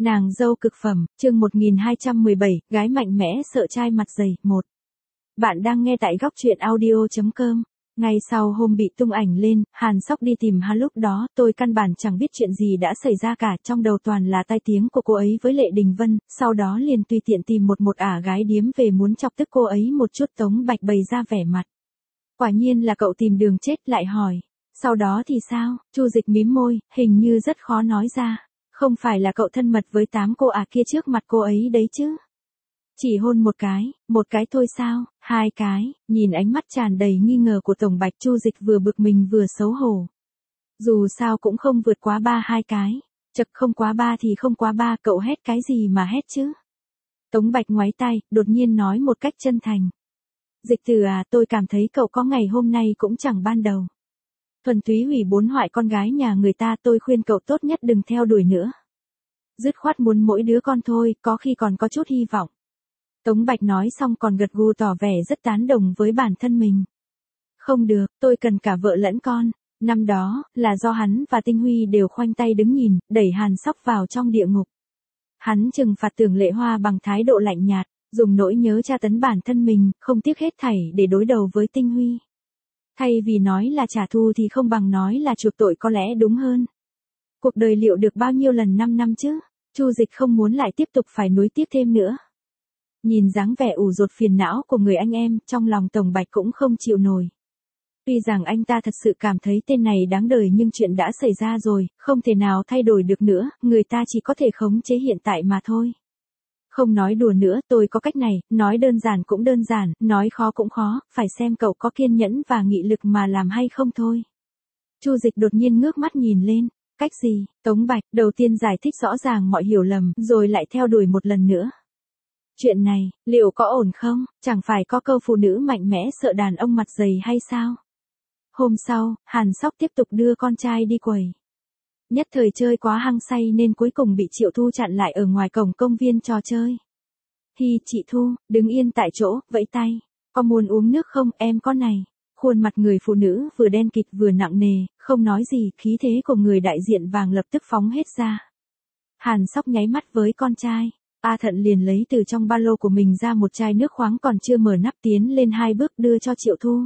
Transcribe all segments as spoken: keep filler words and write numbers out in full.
Nàng dâu cực phẩm, chương một nghìn hai trăm mười bảy, gái mạnh mẽ sợ trai mặt dày, một. Bạn đang nghe tại góc truyện audio chấm com. Ngay sau hôm bị tung ảnh lên, Hàn Sóc đi tìm hắn, lúc đó tôi căn bản chẳng biết chuyện gì đã xảy ra cả, trong đầu toàn là tai tiếng của cô ấy với Lệ Đình Vân, sau đó liền tùy tiện tìm một một ả gái điếm về muốn chọc tức cô ấy một chút. Tống Bạch bày ra vẻ mặt. Quả nhiên là cậu tìm đường chết, lại hỏi. Sau đó thì sao? Chu Dịch mím môi, hình như rất khó nói ra. Không phải là cậu thân mật với tám cô ả kia trước mặt cô ấy đấy chứ? Chỉ hôn một cái, một cái thôi sao? Hai cái, nhìn ánh mắt tràn đầy nghi ngờ của Tổng Bạch, Chu Dịch vừa bực mình vừa xấu hổ. Dù sao cũng không vượt quá ba hai cái. Chật, không quá ba thì không quá ba, cậu hét cái gì mà hét chứ? Tống Bạch ngoáy tay, đột nhiên nói một cách chân thành. Dịch Từ à, tôi cảm thấy cậu có ngày hôm nay cũng chẳng ban đầu. Thuần túy hủy bốn hoại con gái nhà người ta, tôi khuyên cậu tốt nhất đừng theo đuổi nữa. Dứt khoát muốn mỗi đứa con thôi, có khi còn có chút hy vọng. Tống Bạch nói xong còn gật gù tỏ vẻ rất tán đồng với bản thân mình. Không được, tôi cần cả vợ lẫn con. Năm đó, là do hắn và Tinh Huy đều khoanh tay đứng nhìn, đẩy Hàn Sóc vào trong địa ngục. Hắn trừng phạt Tưởng Lệ Hoa bằng thái độ lạnh nhạt, dùng nỗi nhớ tra tấn bản thân mình, không tiếc hết thảy để đối đầu với Tinh Huy. Thay vì nói là trả thù thì không bằng nói là chuộc tội có lẽ đúng hơn. Cuộc đời liệu được bao nhiêu lần năm năm chứ? Chu Dịch không muốn lại tiếp tục phải nuối tiếc thêm nữa. Nhìn dáng vẻ ủ rột phiền não của người anh em, trong lòng Tổng Bạch cũng không chịu nổi. Tuy rằng anh ta thật sự cảm thấy tên này đáng đời, nhưng chuyện đã xảy ra rồi, không thể nào thay đổi được nữa, người ta chỉ có thể khống chế hiện tại mà thôi. Không nói đùa nữa, tôi có cách này, nói đơn giản cũng đơn giản, nói khó cũng khó, phải xem cậu có kiên nhẫn và nghị lực mà làm hay không thôi. Chu Dịch đột nhiên ngước mắt nhìn lên. Cách gì? Tống Bạch đầu tiên giải thích rõ ràng mọi hiểu lầm, rồi lại theo đuổi một lần nữa. Chuyện này, liệu có ổn không? Chẳng phải có câu phụ nữ mạnh mẽ sợ đàn ông mặt dày hay sao? Hôm sau, Hàn Sóc tiếp tục đưa con trai đi quẩy. Nhất thời chơi quá hăng say nên cuối cùng bị Triệu Thu chặn lại ở ngoài cổng công viên trò chơi. Hi, chị Thu, đứng yên tại chỗ, vẫy tay. Có muốn uống nước không, em có này. Khuôn mặt người phụ nữ vừa đen kịt vừa nặng nề, không nói gì, khí thế của người đại diện vàng lập tức phóng hết ra. Hàn Sóc nháy mắt với con trai. A Thận liền lấy từ trong ba lô của mình ra một chai nước khoáng còn chưa mở nắp, tiến lên hai bước đưa cho Triệu Thu.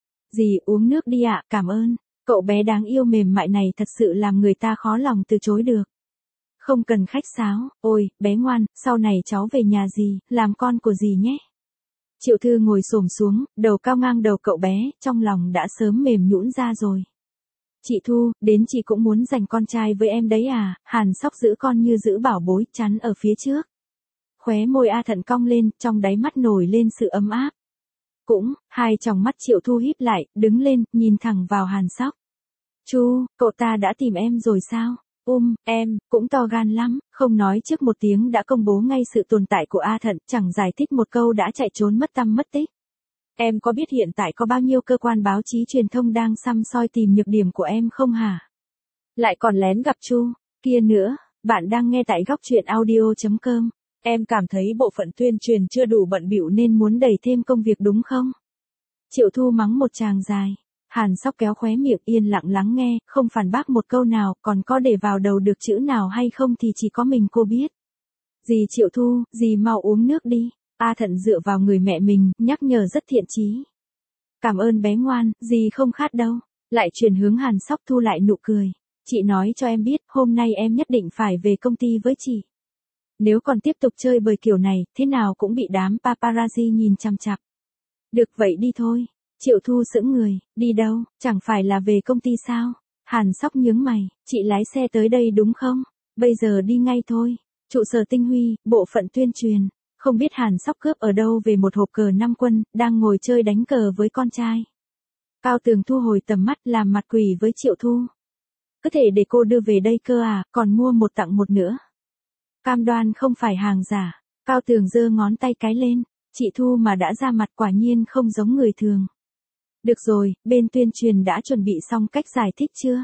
Dì uống nước đi ạ, cảm ơn. Cậu bé đáng yêu mềm mại này thật sự làm người ta khó lòng từ chối được. Không cần khách sáo, ôi, bé ngoan, sau này cháu về nhà dì, làm con của dì nhé. Triệu Thư ngồi xổm xuống, đầu cao ngang đầu cậu bé, trong lòng đã sớm mềm nhũn ra rồi. Chị Thu, đến chị cũng muốn giành con trai với em đấy à? Hàn Sóc giữ con như giữ bảo bối, chắn ở phía trước. Khóe môi A Thận cong lên, trong đáy mắt nổi lên sự ấm áp. Cũng, hai tròng mắt Triệu Thu híp lại, đứng lên, nhìn thẳng vào Hàn Sóc. Chu, cậu ta đã tìm em rồi sao? Um, em, cũng to gan lắm, không nói trước một tiếng đã công bố ngay sự tồn tại của A Thận, chẳng giải thích một câu đã chạy trốn mất tăm mất tích. Em có biết hiện tại có bao nhiêu cơ quan báo chí truyền thông đang săm soi tìm nhược điểm của em không hả? Lại còn lén gặp Chu, kia nữa, bạn đang nghe tại góc truyện audio chấm com. Em cảm thấy bộ phận tuyên truyền chưa đủ bận bịu nên muốn đẩy thêm công việc đúng không? Triệu Thu mắng một tràng dài. Hàn Sóc kéo khóe miệng, yên lặng lắng nghe, không phản bác một câu nào, còn có để vào đầu được chữ nào hay không thì chỉ có mình cô biết. Dì Triệu Thu, dì mau uống nước đi. A Thận dựa vào người mẹ mình, nhắc nhở rất thiện chí. Cảm ơn bé ngoan, dì không khát đâu. Lại chuyển hướng Hàn Sóc thu lại nụ cười. Chị nói cho em biết, hôm nay em nhất định phải về công ty với chị. Nếu còn tiếp tục chơi bời kiểu này, thế nào cũng bị đám paparazzi nhìn chằm chằm. Được vậy đi thôi. Triệu Thu sững người, đi đâu, chẳng phải là về công ty sao? Hàn Sóc nhướng mày, chị lái xe tới đây đúng không? Bây giờ đi ngay thôi. Trụ sở Tinh Huy, bộ phận tuyên truyền. Không biết Hàn Sóc cướp ở đâu về một hộp cờ năm quân, đang ngồi chơi đánh cờ với con trai. Cao Tường thu hồi tầm mắt, làm mặt quỷ với Triệu Thu. Có thể để cô đưa về đây cơ à, còn mua một tặng một nữa. Cam đoan không phải hàng giả. Cao Tường giơ ngón tay cái lên. Chị Thu mà đã ra mặt quả nhiên không giống người thường. Được rồi, bên tuyên truyền đã chuẩn bị xong cách giải thích chưa?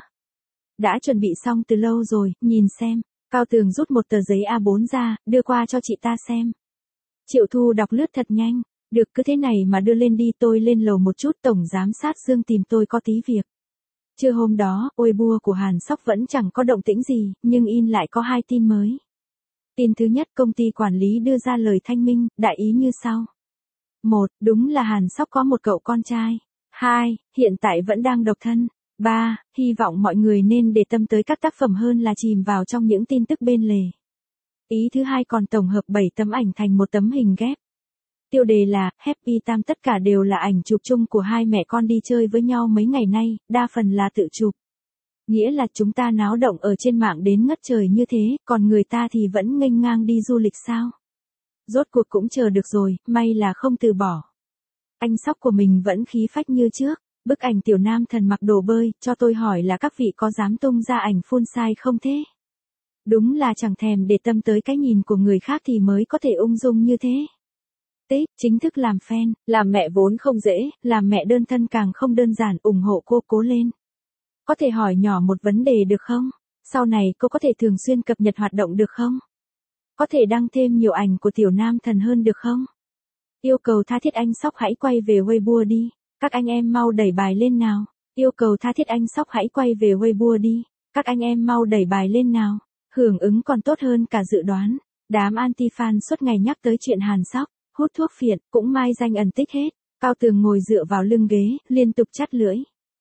Đã chuẩn bị xong từ lâu rồi, nhìn xem. Cao Tường rút một tờ giấy A bốn ra, đưa qua cho chị ta xem. Triệu Thu đọc lướt thật nhanh. Được, cứ thế này mà đưa lên đi, tôi lên lầu một chút, tổng giám sát Dương tìm tôi có tí việc. Trưa hôm đó, ôi bua của Hàn Sóc vẫn chẳng có động tĩnh gì, nhưng in lại có hai tin mới. Tin thứ nhất, công ty quản lý đưa ra lời thanh minh, đại ý như sau. một. Đúng là Hàn Sóc có một cậu con trai. hai. Hiện tại vẫn đang độc thân. ba. Hy vọng mọi người nên để tâm tới các tác phẩm hơn là chìm vào trong những tin tức bên lề. Ý thứ hai, còn tổng hợp bảy tấm ảnh thành một tấm hình ghép. Tiêu đề là Happy Time, tất cả đều là ảnh chụp chung của hai mẹ con đi chơi với nhau mấy ngày nay, đa phần là tự chụp. Nghĩa là chúng ta náo động ở trên mạng đến ngất trời như thế, còn người ta thì vẫn nghênh ngang đi du lịch sao? Rốt cuộc cũng chờ được rồi, may là không từ bỏ. Anh Sóc của mình vẫn khí phách như trước. Bức ảnh tiểu nam thần mặc đồ bơi, cho tôi hỏi là các vị có dám tung ra ảnh phun sai không thế? Đúng là chẳng thèm để tâm tới cái nhìn của người khác thì mới có thể ung dung như thế. Tích, chính thức làm fan, làm mẹ vốn không dễ, làm mẹ đơn thân càng không đơn giản, ủng hộ cô cố lên. Có thể hỏi nhỏ một vấn đề được không? Sau này cô có thể thường xuyên cập nhật hoạt động được không? Có thể đăng thêm nhiều ảnh của tiểu nam thần hơn được không? Yêu cầu tha thiết anh Sóc hãy quay về Weibo đi. Các anh em mau đẩy bài lên nào. Yêu cầu tha thiết anh Sóc hãy quay về Weibo đi. Các anh em mau đẩy bài lên nào. Hưởng ứng còn tốt hơn cả dự đoán. Đám anti-fan suốt ngày nhắc tới chuyện Hàn Sóc, hút thuốc phiện, cũng mai danh ẩn tích hết. Cao Tường ngồi dựa vào lưng ghế, liên tục chắt lưỡi.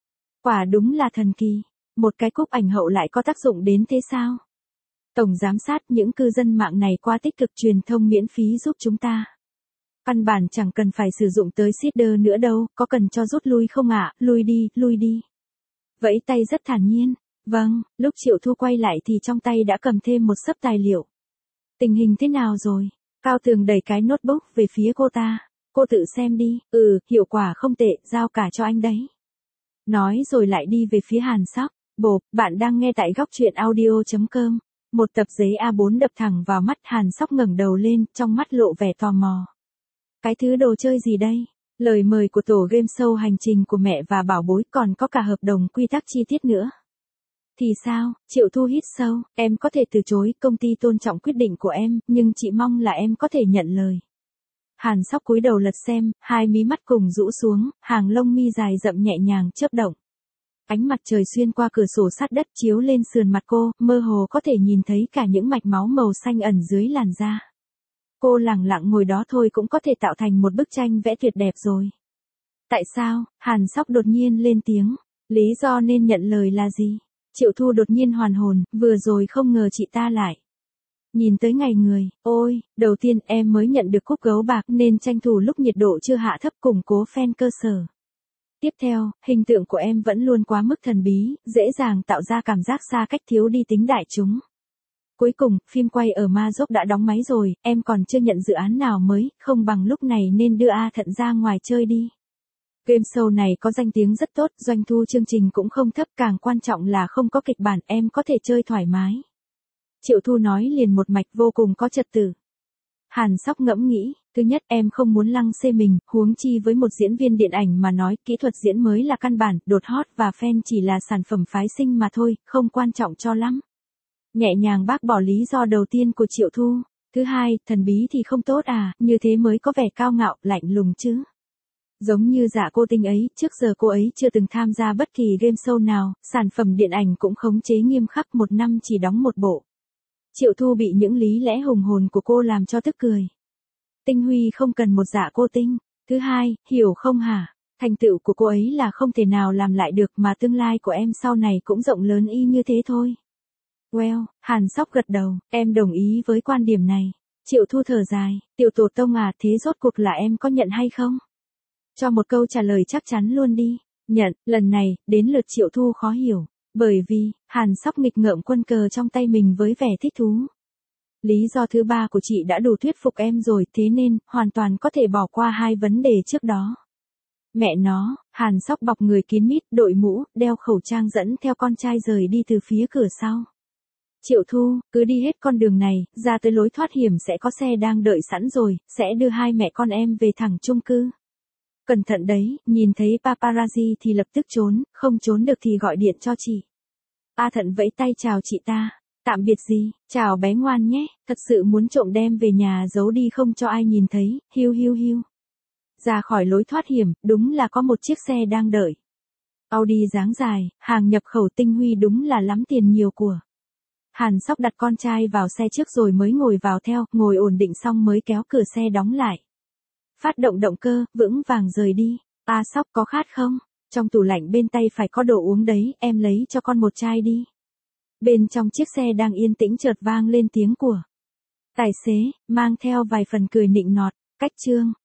Quả đúng là thần kỳ. Một cái cúp ảnh hậu lại có tác dụng đến thế sao? Tổng giám sát, những cư dân mạng này qua tích cực truyền thông miễn phí giúp chúng ta. Căn bản chẳng cần phải sử dụng tới seeder nữa đâu, có cần cho rút lui không ạ? Lui đi, lui đi. Vẫy tay rất thản nhiên. Vâng, lúc Triệu Thu quay lại thì trong tay đã cầm thêm một xấp tài liệu. Tình hình thế nào rồi? Cao Tường đẩy cái notebook về phía cô ta. Cô tự xem đi. Ừ, hiệu quả không tệ, giao cả cho anh đấy. Nói rồi lại đi về phía Hàn Sóc. Bộp, bạn đang nghe tại góc truyện audio chấm com. Một tập giấy a bốn đập thẳng vào mắt, Hàn Sóc ngẩng đầu lên, trong mắt lộ vẻ tò mò. Cái thứ đồ chơi gì đây? Lời mời của tổ game show hành trình của mẹ và bảo bối, còn có cả hợp đồng quy tắc chi tiết nữa. Thì sao? Triệu Thu hít sâu, em có thể từ chối, công ty tôn trọng quyết định của em, nhưng chị mong là em có thể nhận lời. Hàn Sóc cúi đầu lật xem, hai mí mắt cùng rũ xuống, hàng lông mi dài rậm nhẹ nhàng chớp động. Ánh mặt trời xuyên qua cửa sổ sát đất chiếu lên sườn mặt cô, mơ hồ có thể nhìn thấy cả những mạch máu màu xanh ẩn dưới làn da. Cô lẳng lặng ngồi đó thôi cũng có thể tạo thành một bức tranh vẽ tuyệt đẹp rồi. Tại sao? Hàn Sóc đột nhiên lên tiếng. Lý do nên nhận lời là gì? Triệu Thu đột nhiên hoàn hồn, vừa rồi không ngờ chị ta lại. Nhìn tới ngày người, ôi, đầu tiên em mới nhận được cúp gấu bạc nên tranh thủ lúc nhiệt độ chưa hạ thấp củng cố fan cơ sở. Tiếp theo, hình tượng của em vẫn luôn quá mức thần bí, dễ dàng tạo ra cảm giác xa cách thiếu đi tính đại chúng. Cuối cùng, phim quay ở Ma Dốc đã đóng máy rồi, em còn chưa nhận dự án nào mới, không bằng lúc này nên đưa A Thận ra ngoài chơi đi. Game show này có danh tiếng rất tốt, doanh thu chương trình cũng không thấp, càng quan trọng là không có kịch bản, em có thể chơi thoải mái. Triệu Thu nói liền một mạch vô cùng có trật tự. Hàn Sóc ngẫm nghĩ, thứ nhất em không muốn lăng xê mình, huống chi với một diễn viên điện ảnh mà nói kỹ thuật diễn mới là căn bản, đột hot và fan chỉ là sản phẩm phái sinh mà thôi, không quan trọng cho lắm. Nhẹ nhàng bác bỏ lý do đầu tiên của Triệu Thu. Thứ hai, thần bí thì không tốt à, như thế mới có vẻ cao ngạo, lạnh lùng chứ. Giống như Dạ Cô Tinh ấy, trước giờ cô ấy chưa từng tham gia bất kỳ game show nào, sản phẩm điện ảnh cũng khống chế nghiêm khắc, một năm chỉ đóng một bộ. Triệu Thu bị những lý lẽ hùng hồn của cô làm cho tức cười. Tinh Huy không cần một Dạ Cô Tinh. Thứ hai, hiểu không hả? Thành tựu của cô ấy là không thể nào làm lại được, mà tương lai của em sau này cũng rộng lớn y như thế thôi. Well, Hàn Sóc gật đầu, em đồng ý với quan điểm này. Triệu Thu thở dài, tiểu tổ tông à, thế rốt cuộc là em có nhận hay không? Cho một câu trả lời chắc chắn luôn đi. Nhận, lần này, đến lượt Triệu Thu khó hiểu. Bởi vì, Hàn Sóc nghịch ngợm quân cờ trong tay mình với vẻ thích thú. Lý do thứ ba của chị đã đủ thuyết phục em rồi, thế nên, hoàn toàn có thể bỏ qua hai vấn đề trước đó. Mẹ nó, Hàn Sóc bọc người kín mít, đội mũ, đeo khẩu trang dẫn theo con trai rời đi từ phía cửa sau. Triệu Thu, cứ đi hết con đường này, ra tới lối thoát hiểm sẽ có xe đang đợi sẵn rồi, sẽ đưa hai mẹ con em về thẳng chung cư. Cẩn thận đấy, nhìn thấy paparazzi thì lập tức trốn, không trốn được thì gọi điện cho chị. A Thận vẫy tay chào chị ta. Tạm biệt gì, chào bé ngoan nhé, thật sự muốn trộm đem về nhà giấu đi không cho ai nhìn thấy, hiu hiu hiu. Ra khỏi lối thoát hiểm, đúng là có một chiếc xe đang đợi. Audi dáng dài, hàng nhập khẩu Tinh Huy đúng là lắm tiền nhiều của. Hàn Sóc đặt con trai vào xe trước rồi mới ngồi vào theo, ngồi ổn định xong mới kéo cửa xe đóng lại. Phát động động cơ, vững vàng rời đi. A Sóc có khát không? Trong tủ lạnh bên tay phải có đồ uống đấy, em lấy cho con một chai đi. Bên trong chiếc xe đang yên tĩnh chợt vang lên tiếng của tài xế, mang theo vài phần cười nịnh nọt, cách Trương.